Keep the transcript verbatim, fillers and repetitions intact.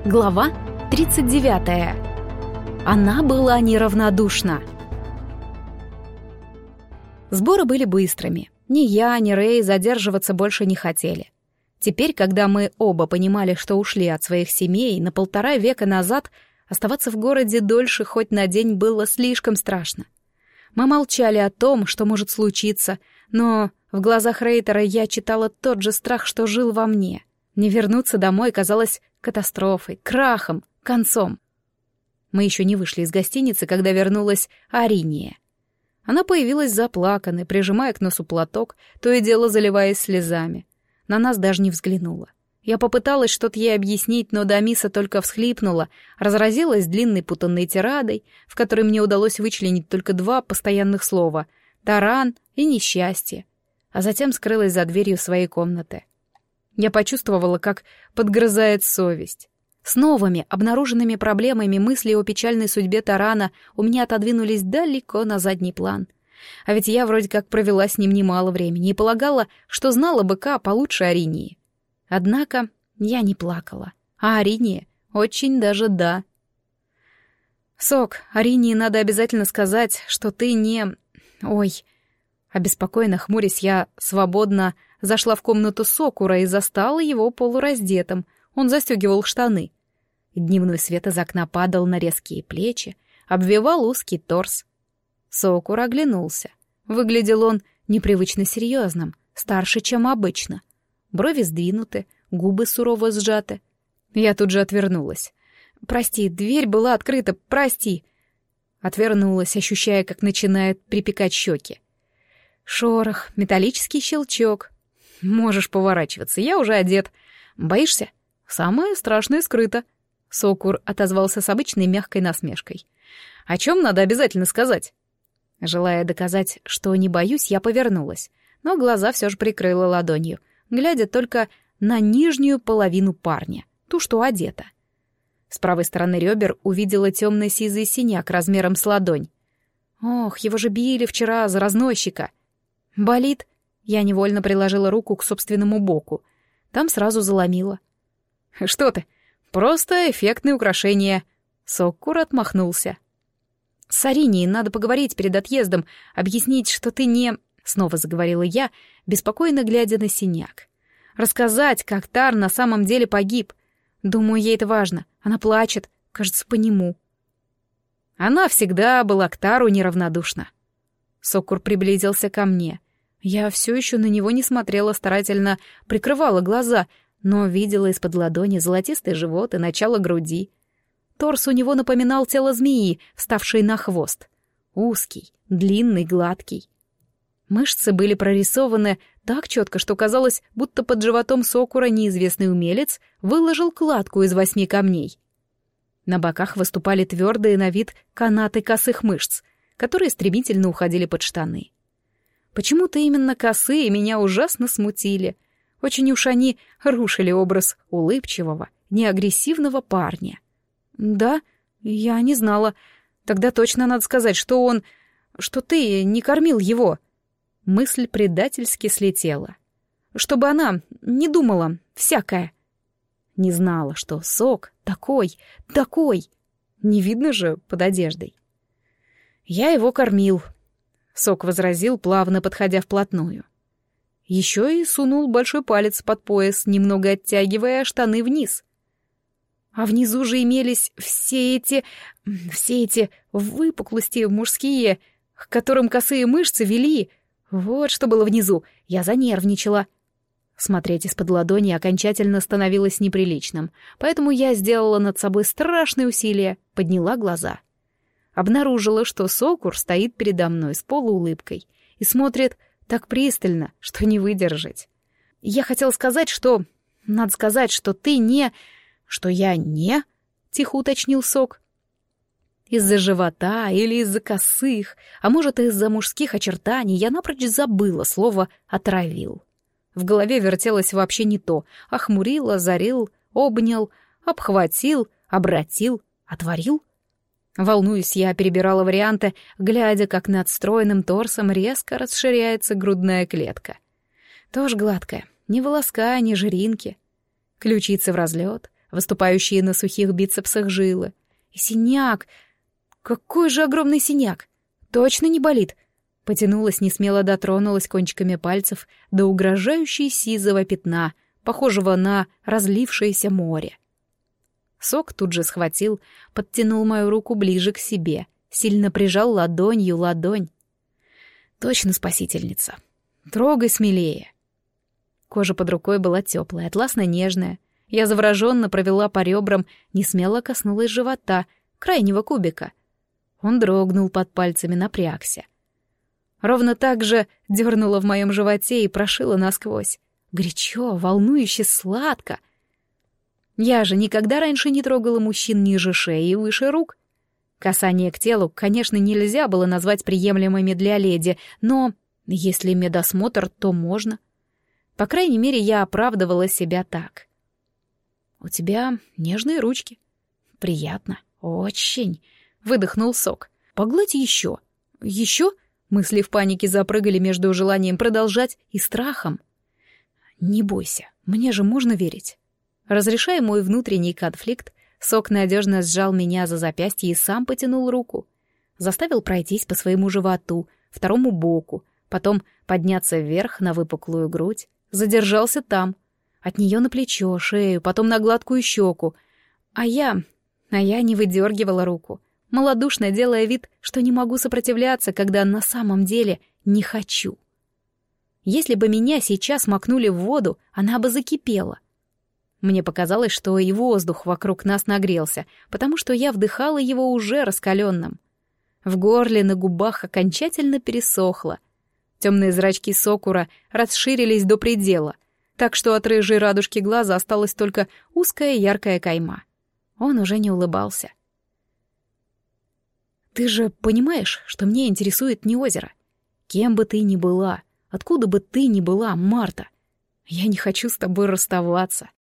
Глава тридцать девятая. Она была неравнодушна. Сборы были быстрыми. Ни я, ни Рэй задерживаться больше не хотели. Теперь, когда мы оба понимали, что ушли от своих семей на полтора века назад, оставаться в городе дольше хоть на день было слишком страшно. Мы молчали о том, что может случиться, но в глазах Рейтера я читала тот же страх, что жил во мне. Не вернуться домой казалось катастрофой, крахом, концом. Мы еще не вышли из гостиницы, когда вернулась Ариния. Она появилась заплаканной, прижимая к носу платок, то и дело заливаясь слезами. На нас даже не взглянула. Я попыталась что-то ей объяснить, но Дамиса только всхлипнула, разразилась длинной путанной тирадой, в которой мне удалось вычленить только два постоянных слова — таран и несчастье, а затем скрылась за дверью своей комнаты. Я почувствовала, как подгрызает совесть. С новыми, обнаруженными проблемами мысли о печальной судьбе Тарана у меня отодвинулись далеко на задний план. А ведь я вроде как провела с ним немало времени и полагала, что знала быка получше Аринии. Однако я не плакала, а Ариния очень даже да. «Сок, Аринии надо обязательно сказать, что ты не... Ой...» Обеспокоенно хмурясь, я свободно зашла в комнату Сокура и застала его полураздетым. Он застегивал штаны. Дневной свет из окна падал на резкие плечи, обвивал узкий торс. Сокур оглянулся. Выглядел он непривычно серьезным, старше, чем обычно. Брови сдвинуты, губы сурово сжаты. Я тут же отвернулась. «Прости, дверь была открыта, прости!» Отвернулась, ощущая, как начинает припекать щеки. Шорох, металлический щелчок. «Можешь поворачиваться, я уже одет. Боишься? Самое страшное скрыто». Сокур отозвался с обычной мягкой насмешкой. «О чем надо обязательно сказать?» Желая доказать, что не боюсь, я повернулась, но глаза все же прикрыла ладонью, глядя только на нижнюю половину парня, ту, что одета. С правой стороны ребер увидела темный сизый синяк размером с ладонь. Ох, его же били вчера за разносчика. «Болит?» Я невольно приложила руку к собственному боку. Там сразу заломило. «Что ты? Просто эффектные украшения». Сокур отмахнулся. «С Аринией надо поговорить перед отъездом, объяснить, что ты не...» Снова заговорила я, беспокойно глядя на синяк. «Рассказать, как Тар на самом деле погиб. Думаю, ей это важно. Она плачет, кажется, по нему». Она всегда была к Тару неравнодушна. Сокур приблизился ко мне. Я все еще на него не смотрела, старательно прикрывала глаза, но видела из-под ладони золотистый живот и начало груди. Торс у него напоминал тело змеи, вставшей на хвост. Узкий, длинный, гладкий. Мышцы были прорисованы так четко, что казалось, будто под животом Сокура неизвестный умелец выложил кладку из восьми камней. На боках выступали твердые на вид канаты косых мышц, которые стремительно уходили под штаны. Почему-то именно косые меня ужасно смутили. Очень уж они рушили образ улыбчивого, неагрессивного парня. «Да, я не знала. Тогда точно надо сказать, что он... что ты не кормил его». Мысль предательски слетела. Чтобы она не думала всякое. Не знала, что Сок такой, такой. Не видно же под одеждой. «Я его кормил», — Сок возразил, плавно подходя вплотную. Еще и сунул большой палец под пояс, немного оттягивая штаны вниз. А внизу же имелись все эти... все эти выпуклости мужские, к которым косые мышцы вели. Вот что было внизу. Я занервничала. Смотреть из-под ладони окончательно становилось неприличным, поэтому я сделала над собой страшные усилия, подняла глаза. Обнаружила, что Сокур стоит передо мной с полуулыбкой и смотрит так пристально, что не выдержать. Я хотела сказать, что... Надо сказать, что ты не... Что я не... Тихо уточнил Сок. Из-за живота или из-за косых, а может, из-за мужских очертаний я напрочь забыла слово «отравил». В голове вертелось вообще не то. Охмурил, озарил, обнял, обхватил, обратил, отворил. Волнуюсь, я перебирала варианты, глядя, как над стройным торсом резко расширяется грудная клетка. Тоже гладкая, ни волоска, ни жиринки. Ключицы в разлет, выступающие на сухих бицепсах жилы. И синяк! Какой же огромный синяк! Точно не болит? Потянулась, несмело дотронулась кончиками пальцев до угрожающей сизого пятна, похожего на разлившееся море. Сок тут же схватил, подтянул мою руку ближе к себе, сильно прижал ладонью ладонь. Точно спасительница. Трогай смелее. Кожа под рукой была теплая, атласно-нежная. Я завороженно провела по ребрам, несмело коснулась живота, крайнего кубика. Он дрогнул под пальцами, напрягся. Ровно так же дернула в моем животе и прошила насквозь. Горячо, волнующе, сладко. Я же никогда раньше не трогала мужчин ниже шеи и выше рук. Касание к телу, конечно, нельзя было назвать приемлемыми для леди, но если медосмотр, то можно. По крайней мере, я оправдывала себя так. «У тебя нежные ручки». «Приятно. Очень», — выдохнул Сок. «Погладь еще». «Еще?» Мысли в панике запрыгали между желанием продолжать и страхом. «Не бойся, мне же можно верить». Разрешая мой внутренний конфликт, Сок надежно сжал меня за запястье и сам потянул руку. Заставил пройтись по своему животу, второму боку, потом подняться вверх на выпуклую грудь. Задержался там. От нее на плечо, шею, потом на гладкую щеку. А я... А я не выдергивала руку, малодушно делая вид, что не могу сопротивляться, когда на самом деле не хочу. Если бы меня сейчас макнули в воду, она бы закипела. Мне показалось, что и воздух вокруг нас нагрелся, потому что я вдыхала его уже раскаленным. В горле, на губах окончательно пересохло. Темные зрачки Сокура расширились до предела, так что от рыжей радужки глаза осталась только узкая яркая кайма. Он уже не улыбался. «Ты же понимаешь, что меня интересует не озеро? Кем бы ты ни была, откуда бы ты ни была, Марта, я не хочу с тобой расставаться».